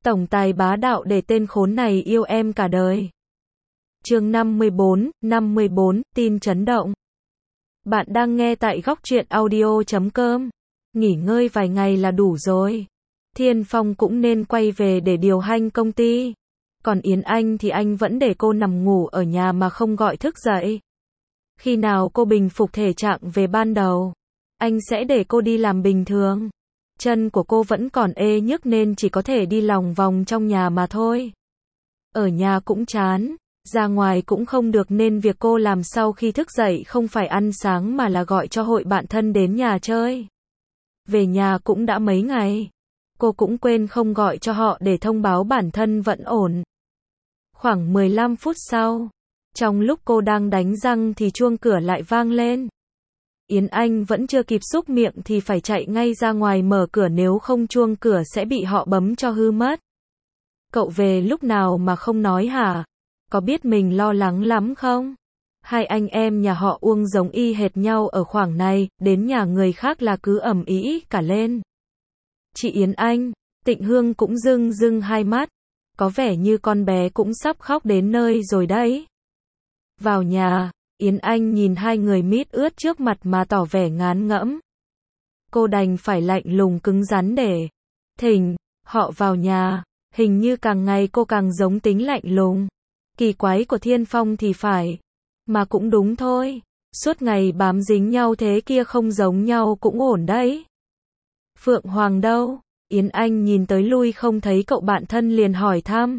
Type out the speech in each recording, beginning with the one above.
Tổng tài bá đạo để tên khốn này yêu em cả đời. Chương 54, tin chấn động. Bạn đang nghe tại Góc Truyện Audio.com. Nghỉ ngơi vài ngày là đủ rồi. Thiên Phong cũng nên quay về để điều hành công ty. Còn Yến Anh thì anh vẫn để cô nằm ngủ ở nhà mà không gọi thức dậy. Khi nào cô bình phục thể trạng về ban đầu, anh sẽ để cô đi làm bình thường. Chân của cô vẫn còn ê nhức nên chỉ có thể đi lòng vòng trong nhà mà thôi. Ở nhà cũng chán, ra ngoài cũng không được nên việc cô làm sau khi thức dậy không phải ăn sáng mà là gọi cho hội bạn thân đến nhà chơi. Về nhà cũng đã mấy ngày, cô cũng quên không gọi cho họ để thông báo bản thân vẫn ổn. Khoảng 15 phút sau, trong lúc cô đang đánh răng thì chuông cửa lại vang lên. Yến Anh vẫn chưa kịp súc miệng thì phải chạy ngay ra ngoài mở cửa, nếu không chuông cửa sẽ bị họ bấm cho hư mất. Cậu về lúc nào mà không nói hả? Có biết mình lo lắng lắm không? Hai anh em nhà họ Uông giống y hệt nhau ở khoảng này, đến nhà người khác là cứ ầm ĩ cả lên. Chị Yến Anh, Tịnh Hương cũng rưng rưng hai mắt, có vẻ như con bé cũng sắp khóc đến nơi rồi đấy. Vào nhà, Yến Anh nhìn hai người mít ướt trước mặt mà tỏ vẻ ngán ngẫm. Cô đành phải lạnh lùng cứng rắn để thỉnh họ vào nhà. Hình như càng ngày cô càng giống tính lạnh lùng, kỳ quái của Thiên Phong thì phải. Mà cũng đúng thôi, suốt ngày bám dính nhau thế kia không giống nhau cũng ổn đấy. Phượng Hoàng đâu? Yến Anh nhìn tới lui không thấy cậu bạn thân liền hỏi thăm.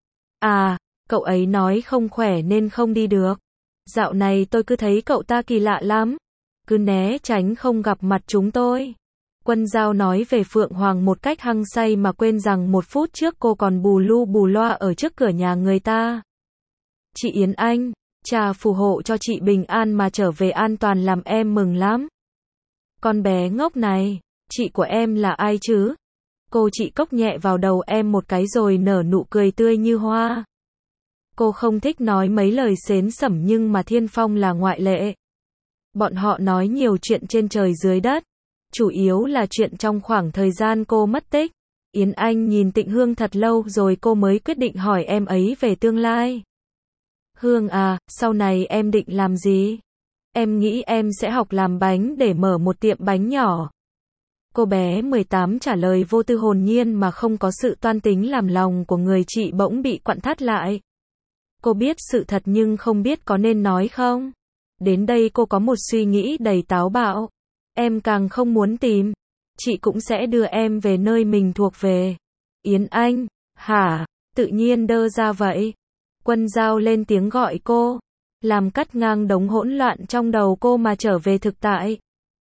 À, cậu ấy nói không khỏe nên không đi được. Dạo này tôi cứ thấy cậu ta kỳ lạ lắm, cứ né tránh không gặp mặt chúng tôi. Quân Giao nói về Phượng Hoàng một cách hăng say mà quên rằng một phút trước cô còn bù lu bù loa ở trước cửa nhà người ta. Chị Yến Anh, cha phù hộ cho chị bình an mà trở về an toàn làm em mừng lắm. Con bé ngốc này, chị của em là ai chứ? Cô chị cốc nhẹ vào đầu em một cái rồi nở nụ cười tươi như hoa. Cô không thích nói mấy lời xến xẩm nhưng mà Thiên Phong là ngoại lệ. Bọn họ nói nhiều chuyện trên trời dưới đất, chủ yếu là chuyện trong khoảng thời gian cô mất tích. Yến Anh nhìn Tịnh Hương thật lâu rồi cô mới quyết định hỏi em ấy về tương lai. Hương à, sau này em định làm gì? Em nghĩ em sẽ học làm bánh để mở một tiệm bánh nhỏ. Cô bé 18 trả lời vô tư hồn nhiên mà không có sự toan tính làm lòng của người chị bỗng bị quặn thắt lại. Cô biết sự thật nhưng không biết có nên nói không. Đến đây cô có một suy nghĩ đầy táo bạo. Em càng không muốn tìm, chị cũng sẽ đưa em về nơi mình thuộc về. Yến Anh, hả? Tự nhiên đơ ra vậy. Quân Giao lên tiếng gọi cô, làm cắt ngang đống hỗn loạn trong đầu cô mà trở về thực tại.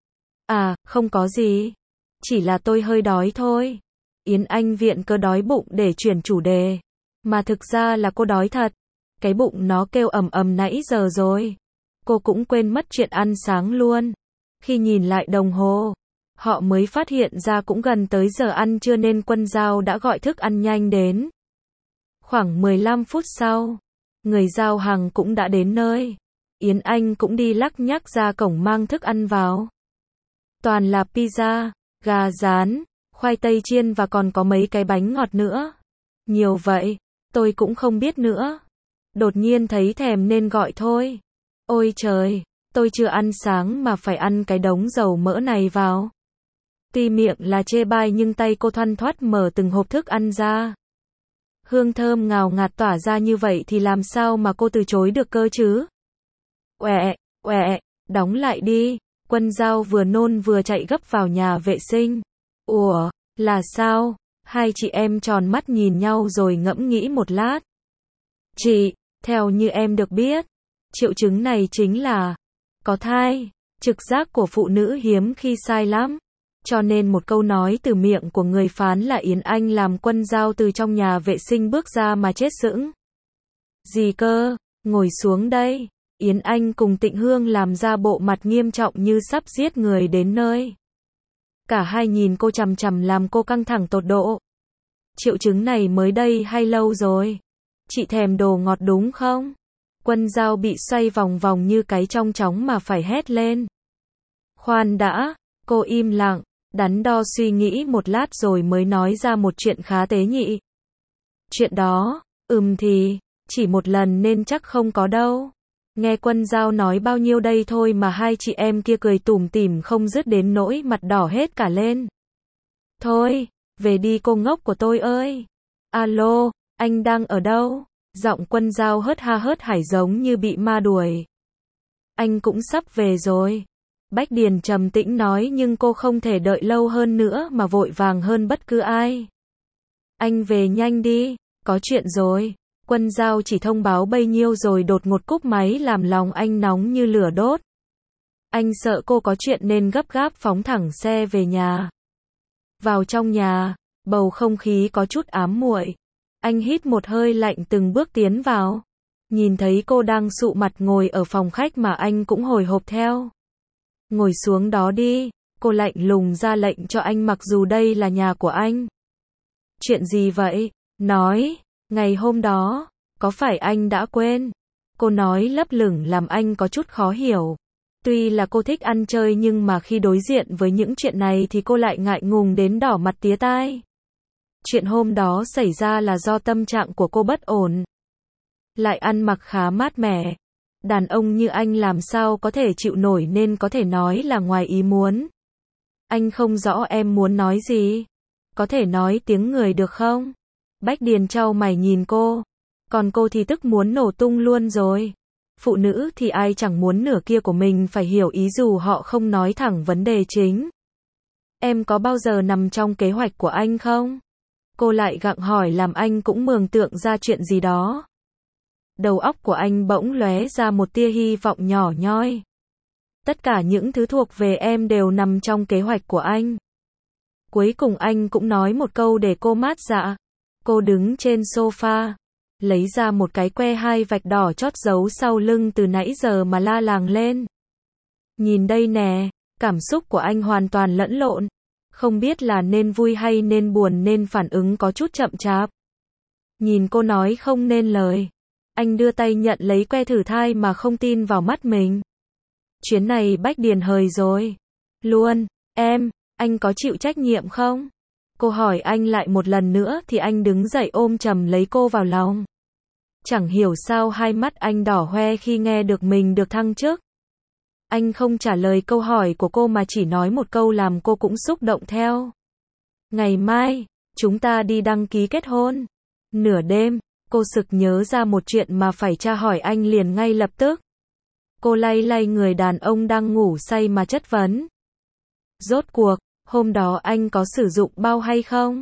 À, không có gì. Chỉ là tôi hơi đói thôi. Yến Anh viện cớ đói bụng để chuyển chủ đề. Mà thực ra là cô đói thật. Cái bụng nó kêu ầm ầm nãy giờ rồi. Cô cũng quên mất chuyện ăn sáng luôn. Khi nhìn lại đồng hồ, họ mới phát hiện ra cũng gần tới giờ ăn trưa nên Quân Giao đã gọi thức ăn nhanh đến. Khoảng 15 phút sau, người giao hàng cũng đã đến nơi. Yến Anh cũng đi lắc nhắc ra cổng mang thức ăn vào. Toàn là pizza, gà rán, khoai tây chiên và còn có mấy cái bánh ngọt nữa. Nhiều vậy, tôi cũng không biết nữa. Đột nhiên thấy thèm nên gọi thôi. Ôi trời, tôi chưa ăn sáng mà phải ăn cái đống dầu mỡ này vào. Tuy miệng là chê bai nhưng tay cô thoăn thoắt mở từng hộp thức ăn ra. Hương thơm ngào ngạt tỏa ra như vậy thì làm sao mà cô từ chối được cơ chứ? Uẹ, đóng lại đi. Quân Giao vừa nôn vừa chạy gấp vào nhà vệ sinh. Ủa, là sao? Hai chị em tròn mắt nhìn nhau rồi ngẫm nghĩ một lát. Chị, theo như em được biết, triệu chứng này chính là có thai. Trực giác của phụ nữ hiếm khi sai lắm. Cho nên một câu nói từ miệng của người phán là Yến Anh làm Quân Giao từ trong nhà vệ sinh bước ra mà chết sững. Gì cơ? Ngồi xuống đây. Yến Anh cùng Tịnh Hương làm ra bộ mặt nghiêm trọng như sắp giết người đến nơi. Cả hai nhìn cô chằm chằm làm cô căng thẳng tột độ. Triệu chứng này mới đây hay lâu rồi? Chị thèm đồ ngọt đúng không? Quân Giao bị xoay vòng vòng như cái trong chóng mà phải hét lên. Khoan đã, cô im lặng, đắn đo suy nghĩ một lát rồi mới nói ra một chuyện khá tế nhị. Chuyện đó, thì, chỉ một lần nên chắc không có đâu. Nghe Quân Dao nói bao nhiêu đây thôi mà hai chị em kia cười tủm tỉm không dứt đến nỗi mặt đỏ hết cả lên. Thôi, về đi cô ngốc của tôi ơi. Alo, anh đang ở đâu? Giọng Quân Dao hớt ha hớt hải giống như bị ma đuổi. Anh cũng sắp về rồi. Bách Điền trầm tĩnh nói nhưng cô không thể đợi lâu hơn nữa mà vội vàng hơn bất cứ ai. Anh về nhanh đi, có chuyện rồi. Quân Dao chỉ thông báo bấy nhiêu rồi đột ngột cúp máy làm lòng anh nóng như lửa đốt. Anh sợ cô có chuyện nên gấp gáp phóng thẳng xe về nhà. Vào trong nhà, bầu không khí có chút ám muội. Anh hít một hơi lạnh từng bước tiến vào. Nhìn thấy cô đang sụ mặt ngồi ở phòng khách mà anh cũng hồi hộp theo. Ngồi xuống đó đi, cô lạnh lùng ra lệnh cho anh mặc dù đây là nhà của anh. Chuyện gì vậy? Nói, ngày hôm đó, có phải anh đã quên? Cô nói lấp lửng làm anh có chút khó hiểu. Tuy là cô thích ăn chơi nhưng mà khi đối diện với những chuyện này thì cô lại ngại ngùng đến đỏ mặt tía tai. Chuyện hôm đó xảy ra là do tâm trạng của cô bất ổn. Lại ăn mặc khá mát mẻ. Đàn ông như anh làm sao có thể chịu nổi nên có thể nói là ngoài ý muốn. Anh không rõ em muốn nói gì. Có thể nói tiếng người được không? Bách Điền chau mày nhìn cô. Còn cô thì tức muốn nổ tung luôn rồi. Phụ nữ thì ai chẳng muốn nửa kia của mình phải hiểu ý dù họ không nói thẳng vấn đề chính. Em có bao giờ nằm trong kế hoạch của anh không? Cô lại gặng hỏi làm anh cũng mường tượng ra chuyện gì đó. Đầu óc của anh bỗng lóe ra một tia hy vọng nhỏ nhoi. Tất cả những thứ thuộc về em đều nằm trong kế hoạch của anh. Cuối cùng anh cũng nói một câu để cô mát dạ. Cô đứng trên sofa, lấy ra một cái que 2 vạch đỏ chót dấu sau lưng từ nãy giờ mà la làng lên. Nhìn đây nè, cảm xúc của anh hoàn toàn lẫn lộn. Không biết là nên vui hay nên buồn nên phản ứng có chút chậm chạp. Nhìn cô nói không nên lời. Anh đưa tay nhận lấy que thử thai mà không tin vào mắt mình. Chuyến này Bách Điền hời rồi. Luôn, anh có chịu trách nhiệm không? Cô hỏi anh lại một lần nữa thì anh đứng dậy ôm chầm lấy cô vào lòng. Chẳng hiểu sao hai mắt anh đỏ hoe khi nghe được mình được thăng chức. Anh không trả lời câu hỏi của cô mà chỉ nói một câu làm cô cũng xúc động theo. Ngày mai, chúng ta đi đăng ký kết hôn. Nửa đêm, cô sực nhớ ra một chuyện mà phải tra hỏi anh liền ngay lập tức. Cô lay lay người đàn ông đang ngủ say mà chất vấn. Rốt cuộc, hôm đó anh có sử dụng bao hay không?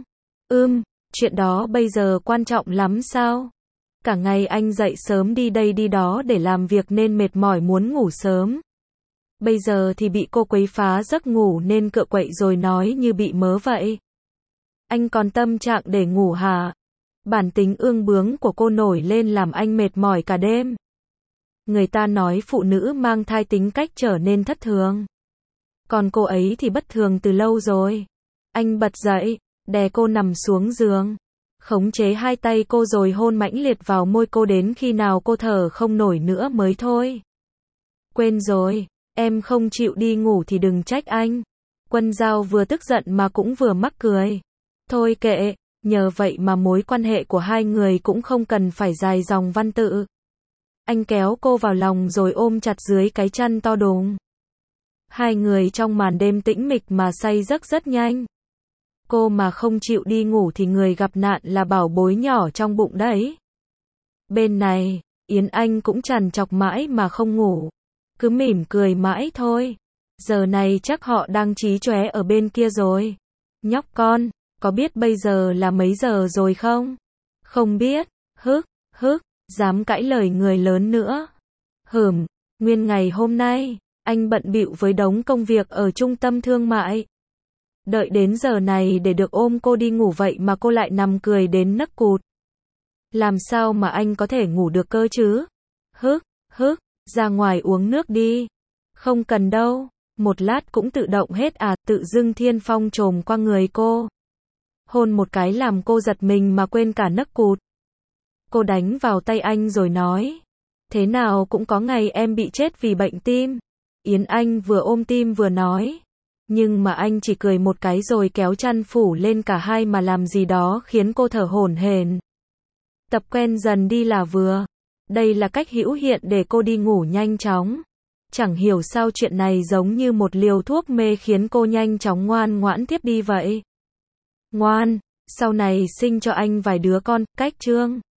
Chuyện đó bây giờ quan trọng lắm sao? Cả ngày anh dậy sớm đi đây đi đó để làm việc nên mệt mỏi muốn ngủ sớm. Bây giờ thì bị cô quấy phá giấc ngủ nên cựa quậy rồi nói như bị mớ vậy. Anh còn tâm trạng để ngủ hả? Bản tính ương bướng của cô nổi lên làm anh mệt mỏi cả đêm. Người ta nói phụ nữ mang thai tính cách trở nên thất thường. Còn cô ấy thì bất thường từ lâu rồi. Anh bật dậy, đè cô nằm xuống giường. Khống chế hai tay cô rồi hôn mãnh liệt vào môi cô đến khi nào cô thở không nổi nữa mới thôi. Quên rồi, em không chịu đi ngủ thì đừng trách anh. Quân Dao vừa tức giận mà cũng vừa mắc cười. Thôi kệ, nhờ vậy mà mối quan hệ của hai người cũng không cần phải dài dòng văn tự. Anh kéo cô vào lòng rồi ôm chặt dưới cái chăn to đùng. Hai người trong màn đêm tĩnh mịch mà say giấc rất nhanh. Cô mà không chịu đi ngủ thì người gặp nạn là bảo bối nhỏ trong bụng đấy. Bên này, Yến Anh cũng trằn trọc mãi mà không ngủ. Cứ mỉm cười mãi thôi. Giờ này chắc họ đang chí chóe ở bên kia rồi. Nhóc con, có biết bây giờ là mấy giờ rồi không? Không biết, dám cãi lời người lớn nữa. Nguyên ngày hôm nay, anh bận bịu với đống công việc ở trung tâm thương mại. Đợi đến giờ này để được ôm cô đi ngủ vậy mà cô lại nằm cười đến nấc cụt. Làm sao mà anh có thể ngủ được cơ chứ? Ra ngoài uống nước đi. Không cần đâu, một lát cũng tự động hết à, tự dưng Thiên Phong trồm qua người cô. Hôn một cái làm cô giật mình mà quên cả nấc cụt. Cô đánh vào tay anh rồi nói. Thế nào cũng có ngày em bị chết vì bệnh tim. Yến Anh vừa ôm tim vừa nói. Nhưng mà anh chỉ cười một cái rồi kéo chăn phủ lên cả hai mà làm gì đó khiến cô thở hổn hển. Tập quen dần đi là vừa. Đây là cách hữu hiệu để cô đi ngủ nhanh chóng. Chẳng hiểu sao chuyện này giống như một liều thuốc mê khiến cô nhanh chóng ngoan ngoãn tiếp đi vậy. Ngoan, sau này sinh cho anh vài đứa con, cách chương.